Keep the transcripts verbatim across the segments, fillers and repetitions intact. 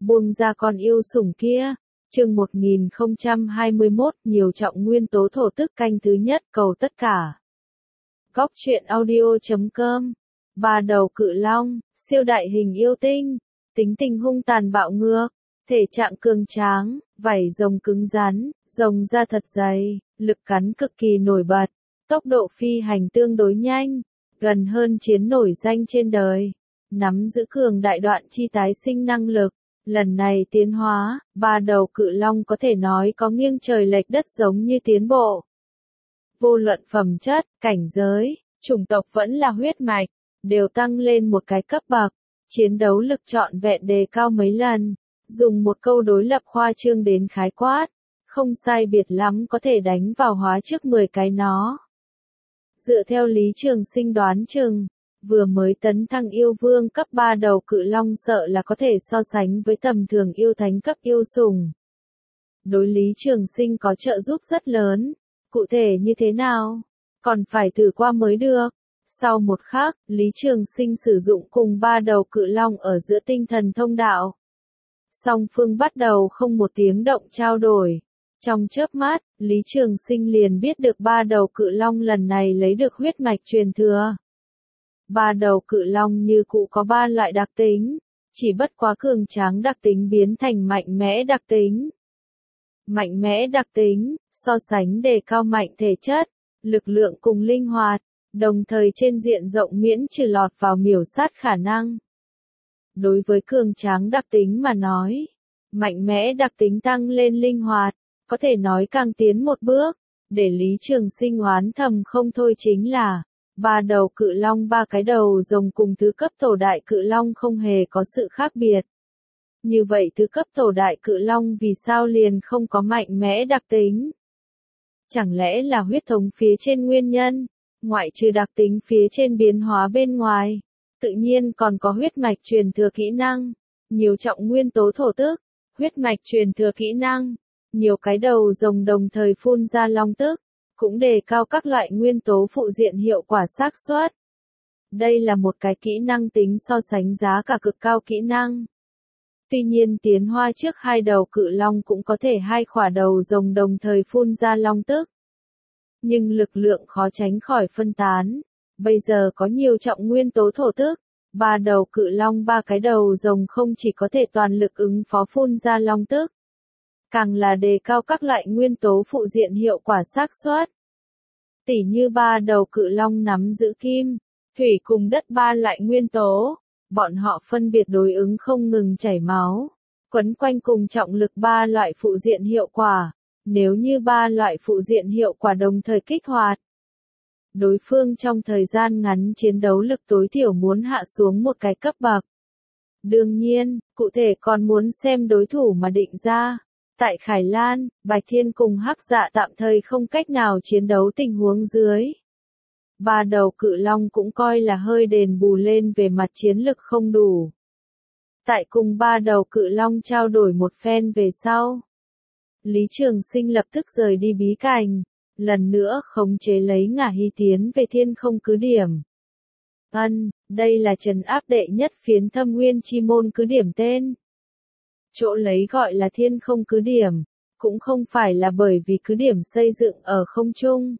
Buông ra con yêu sủng kia. Chương một nghìn không trăm hai mươi mốt, nhiều trọng nguyên tố thổ tức canh thứ nhất, cầu tất cả. Góc truyện audio chấm com. Ba đầu cự long, siêu đại hình yêu tinh, tính tình hung tàn bạo ngược, thể trạng cường tráng, vảy rồng cứng rắn, rồng da thật dày, lực cắn cực kỳ nổi bật, tốc độ phi hành tương đối nhanh, gần hơn chiến nổi danh trên đời, nắm giữ cường đại đoạn chi tái sinh năng lực. Lần này tiến hóa, ba đầu cự long có thể nói có nghiêng trời lệch đất giống như tiến bộ. Vô luận phẩm chất, cảnh giới, chủng tộc vẫn là huyết mạch, đều tăng lên một cái cấp bậc, chiến đấu lực trọn vẹn đề cao mấy lần, dùng một câu đối lập khoa trương đến khái quát, không sai biệt lắm có thể đánh vào hóa trước mười cái nó. Dựa theo Lý Trường Sinh đoán chừng, vừa mới tấn thăng yêu vương cấp ba đầu cự long sợ là có thể so sánh với tầm thường yêu thánh cấp yêu sủng. Đối Lý Trường Sinh có trợ giúp rất lớn, cụ thể như thế nào? Còn phải thử qua mới được. Sau một khắc, Lý Trường Sinh sử dụng cùng ba đầu cự long ở giữa tinh thần thông đạo. Song phương bắt đầu không một tiếng động trao đổi. Trong chớp mắt, Lý Trường Sinh liền biết được ba đầu cự long lần này lấy được huyết mạch truyền thừa. Ba đầu cự long như cũ có ba loại đặc tính, chỉ bất quá cường tráng đặc tính biến thành mạnh mẽ đặc tính. Mạnh mẽ đặc tính, so sánh đề cao mạnh thể chất, lực lượng cùng linh hoạt, đồng thời trên diện rộng miễn trừ lọt vào miểu sát khả năng. Đối với cường tráng đặc tính mà nói, mạnh mẽ đặc tính tăng lên linh hoạt, có thể nói càng tiến một bước, để Lý Trường Sinh oán thầm không thôi chính là ba đầu cự long ba cái đầu rồng cùng thứ cấp tổ đại cự long không hề có sự khác biệt. Như vậy thứ cấp tổ đại cự long vì sao liền không có mạnh mẽ đặc tính? Chẳng lẽ là huyết thống phía trên nguyên nhân, ngoại trừ đặc tính phía trên biến hóa bên ngoài, tự nhiên còn có huyết mạch truyền thừa kỹ năng, nhiều trọng nguyên tố thổ tức, huyết mạch truyền thừa kỹ năng, nhiều cái đầu rồng đồng thời phun ra long tức, cũng đề cao các loại nguyên tố phụ diện hiệu quả xác suất. Đây là một cái kỹ năng tính so sánh giá cả cực cao kỹ năng. Tuy nhiên tiến hóa trước hai đầu cự long cũng có thể hai khỏa đầu rồng đồng thời phun ra long tức. Nhưng lực lượng khó tránh khỏi phân tán. Bây giờ có nhiều trọng nguyên tố thổ tức, ba đầu cự long ba cái đầu rồng không chỉ có thể toàn lực ứng phó phun ra long tức, càng là đề cao các loại nguyên tố phụ diện hiệu quả xác suất. Tỉ như ba đầu cự long nắm giữ kim, thủy cùng đất ba loại nguyên tố, bọn họ phân biệt đối ứng không ngừng chảy máu, quấn quanh cùng trọng lực ba loại phụ diện hiệu quả, nếu như ba loại phụ diện hiệu quả đồng thời kích hoạt, đối phương trong thời gian ngắn chiến đấu lực tối thiểu muốn hạ xuống một cái cấp bậc. Đương nhiên, cụ thể còn muốn xem đối thủ mà định ra. Tại Khải Lan, Bạch Thiên cùng Hắc Dạ tạm thời không cách nào chiến đấu tình huống dưới. Ba đầu cự long cũng coi là hơi đền bù lên về mặt chiến lực không đủ. Tại cùng ba đầu cự long trao đổi một phen về sau, Lý Trường Sinh lập tức rời đi bí cảnh, lần nữa khống chế lấy Ngả Hy tiến về thiên không cứ điểm. Ân, đây là trấn áp đệ nhất phiến thâm nguyên chi môn cứ điểm tên. Chỗ lấy gọi là thiên không cứ điểm, cũng không phải là bởi vì cứ điểm xây dựng ở không trung,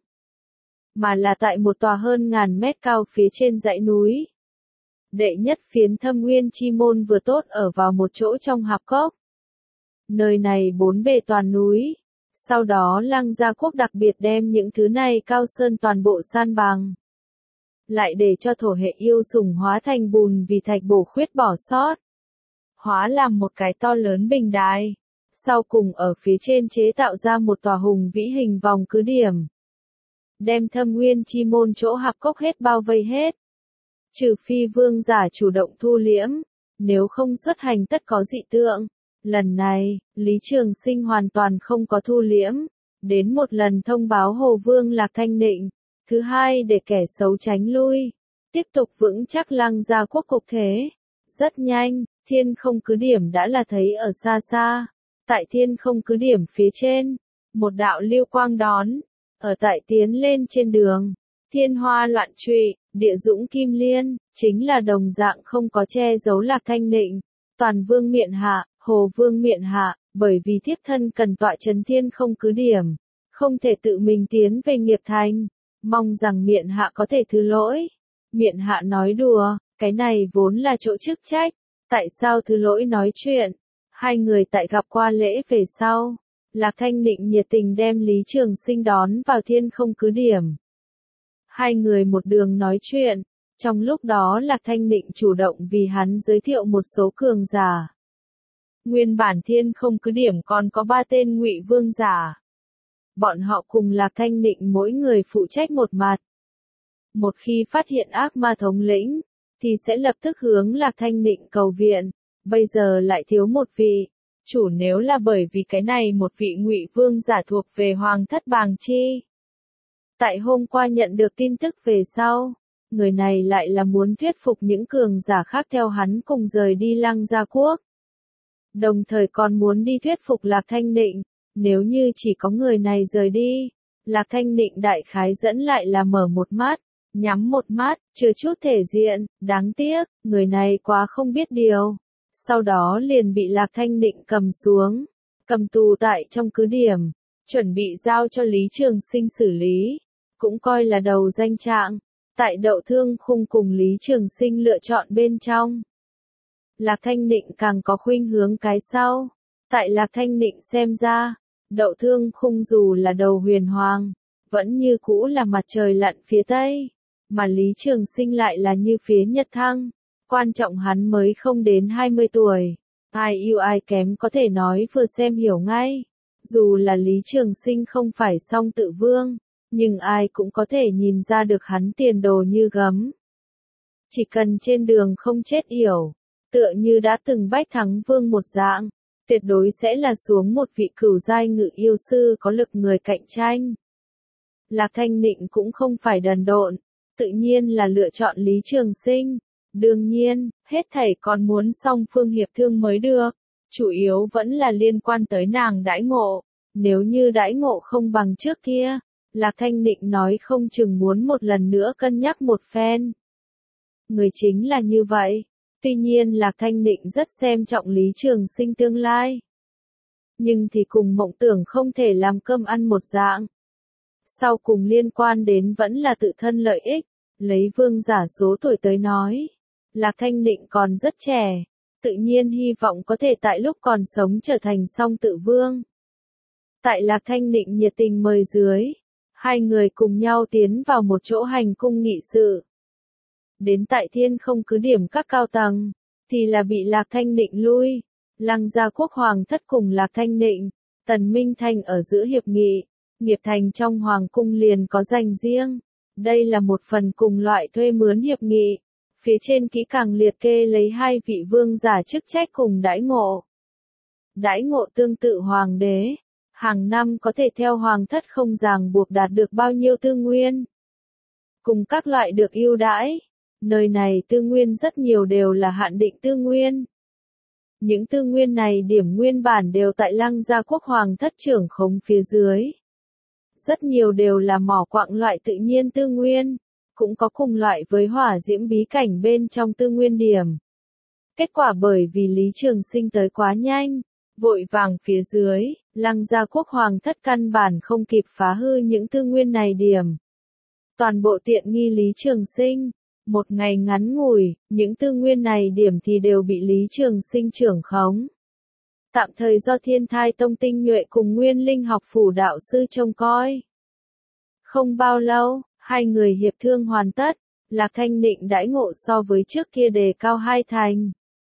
mà là tại một tòa hơn ngàn mét cao phía trên dãy núi. Đệ nhất phiến thâm nguyên chi môn vừa tốt ở vào một chỗ trong hạp cốc. Nơi này bốn bề toàn núi, sau đó Lăng Gia Quốc đặc biệt đem những thứ này cao sơn toàn bộ san bằng. Lại để cho thổ hệ yêu sủng hóa thành bùn vì thạch bổ khuyết bỏ sót. Hóa làm một cái to lớn bình đài, sau cùng ở phía trên chế tạo ra một tòa hùng vĩ hình vòng cứ điểm. Đem thâm nguyên chi môn chỗ hạp cốc hết bao vây hết. Trừ phi vương giả chủ động thu liễm, nếu không xuất hành tất có dị tượng. Lần này, Lý Trường Sinh hoàn toàn không có thu liễm, đến một lần thông báo Hồ Vương Lạc Thanh Nịnh, thứ hai để kẻ xấu tránh lui, tiếp tục vững chắc Lăng Gia Quốc cục thế. Rất nhanh, thiên không cứ điểm đã là thấy ở xa xa, tại thiên không cứ điểm phía trên, một đạo lưu quang đón, ở tại tiến lên trên đường, thiên hoa loạn trụy, địa dũng kim liên, chính là đồng dạng không có che giấu Lạc Thanh Nịnh, toàn vương miện hạ, Hồ Vương miện hạ, bởi vì thiếp thân cần tọa trấn thiên không cứ điểm, không thể tự mình tiến về nghiệp thành, mong rằng miện hạ có thể thứ lỗi. Miện hạ nói đùa, cái này vốn là chỗ chức trách, tại sao thứ lỗi nói chuyện. Hai người tại gặp qua lễ về sau, Lạc Thanh Nịnh nhiệt tình đem Lý Trường Sinh đón vào thiên không cứ điểm. Hai người một đường nói chuyện, trong lúc đó Lạc Thanh Nịnh chủ động vì hắn giới thiệu một số cường giả. Nguyên bản thiên không cứ điểm còn có ba tên Ngụy Vương giả. Bọn họ cùng Lạc Thanh Nịnh mỗi người phụ trách một mặt. Một khi phát hiện ác ma thống lĩnh, thì sẽ lập tức hướng Lạc Thanh Nịnh cầu viện. Bây giờ lại thiếu một vị. Chủ nếu là bởi vì cái này một vị Ngụy Vương giả thuộc về Hoàng thất Bàng Chi. Tại hôm qua nhận được tin tức về sau, người này lại là muốn thuyết phục những cường giả khác theo hắn cùng rời đi Lăng Gia Quốc. Đồng thời còn muốn đi thuyết phục Lạc Thanh Nịnh, nếu như chỉ có người này rời đi, Lạc Thanh Nịnh đại khái dẫn lại là mở một mắt, nhắm một mắt, chưa chút thể diện, đáng tiếc, người này quá không biết điều. Sau đó liền bị Lạc Thanh Nịnh cầm xuống, cầm tù tại trong cứ điểm, chuẩn bị giao cho Lý Trường Sinh xử lý, cũng coi là đầu danh trạng, tại Đậu Thương Khung cùng Lý Trường Sinh lựa chọn bên trong. Lạc Thanh Nịnh càng có khuynh hướng cái sau, tại Lạc Thanh Nịnh xem ra, Đậu Thương Khung dù là đầu huyền hoàng, vẫn như cũ là mặt trời lặn phía tây, mà Lý Trường Sinh lại là như phía nhật thăng. Quan trọng hắn mới không đến hai mươi tuổi, ai yêu ai kém có thể nói vừa xem hiểu ngay. Dù là Lý Trường Sinh không phải song tự vương, nhưng ai cũng có thể nhìn ra được hắn tiền đồ như gấm. Chỉ cần trên đường không chết yểu, tựa như đã từng Bách Thắng Vương một dạng, tuyệt đối sẽ là xuống một vị cửu giai ngự yêu sư có lực người cạnh tranh. Lạc Thanh Nịnh cũng không phải đần độn, tự nhiên là lựa chọn Lý Trường Sinh. Đương nhiên, hết thảy còn muốn song phương hiệp thương mới được, chủ yếu vẫn là liên quan tới nàng đãi ngộ. Nếu như đãi ngộ không bằng trước kia, Lạc Thanh Nịnh nói không chừng muốn một lần nữa cân nhắc một phen. Người chính là như vậy, tuy nhiên Lạc Thanh Nịnh rất xem trọng Lý Trường Sinh tương lai. Nhưng thì cùng mộng tưởng không thể làm cơm ăn một dạng. Sau cùng liên quan đến vẫn là tự thân lợi ích, lấy vương giả số tuổi tới nói. Lạc Thanh Nịnh còn rất trẻ, tự nhiên hy vọng có thể tại lúc còn sống trở thành song tự vương. Tại Lạc Thanh Nịnh nhiệt tình mời dưới, hai người cùng nhau tiến vào một chỗ hành cung nghị sự. Đến tại thiên không cứ điểm các cao tầng, thì là bị Lạc Thanh Nịnh lui. Lăng Gia Quốc Hoàng thất cùng Lạc Thanh Nịnh, Tần Minh Thành ở giữa hiệp nghị, nghiệp thành trong Hoàng cung liền có dành riêng. Đây là một phần cùng loại thuê mướn hiệp nghị. Phía trên kỹ càng liệt kê lấy hai vị vương giả chức trách cùng đãi ngộ. Đãi ngộ tương tự hoàng đế, hàng năm có thể theo hoàng thất không ràng buộc đạt được bao nhiêu tư nguyên. Cùng các loại được ưu đãi, nơi này tư nguyên rất nhiều đều là hạn định tư nguyên. Những tư nguyên này điểm nguyên bản đều tại Lăng Gia Quốc Hoàng thất trưởng khống phía dưới. Rất nhiều đều là mỏ quặng loại tự nhiên tư nguyên. Cũng có cùng loại với hỏa diễm bí cảnh bên trong tư nguyên điểm. Kết quả bởi vì Lý Trường Sinh tới quá nhanh, vội vàng phía dưới, Lăng Gia Quốc Hoàng thất căn bản không kịp phá hư những tư nguyên này điểm. Toàn bộ tiện nghi Lý Trường Sinh, một ngày ngắn ngủi, những tư nguyên này điểm thì đều bị Lý Trường Sinh trưởng khống. Tạm thời do Thiên Thai Tông tinh nhuệ cùng Nguyên Linh học phủ đạo sư trông coi. Không bao lâu, hai người hiệp thương hoàn tất, Lạc Thanh Nịnh đãi ngộ so với trước kia đề cao hai thành.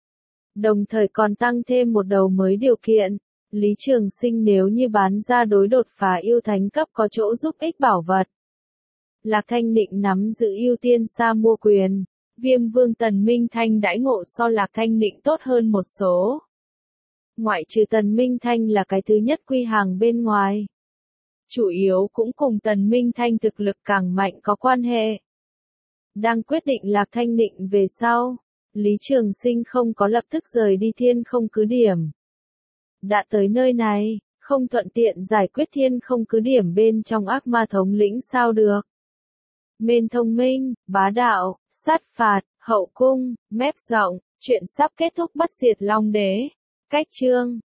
Đồng thời còn tăng thêm một đầu mới điều kiện, Lý Trường Sinh nếu như bán ra đối đột phá yêu thánh cấp có chỗ giúp ích bảo vật. Lạc Thanh Nịnh nắm giữ ưu tiên xa mua quyền, Viêm Vương Tần Minh Thanh đãi ngộ so Lạc Thanh Nịnh tốt hơn một số. Ngoại trừ Tần Minh Thanh là cái thứ nhất quy hàng bên ngoài. Chủ yếu cũng cùng Tần Minh Thanh thực lực càng mạnh có quan hệ. Đang quyết định Lạc Thanh Nịnh về sau, Lý Trường Sinh không có lập tức rời đi thiên không cứ điểm. Đã tới nơi này, không thuận tiện giải quyết thiên không cứ điểm bên trong ác ma thống lĩnh sao được. Mên thông minh, bá đạo, sát phạt, hậu cung, mép rộng, chuyện sắp kết thúc bắt diệt Long Đế. Cách chương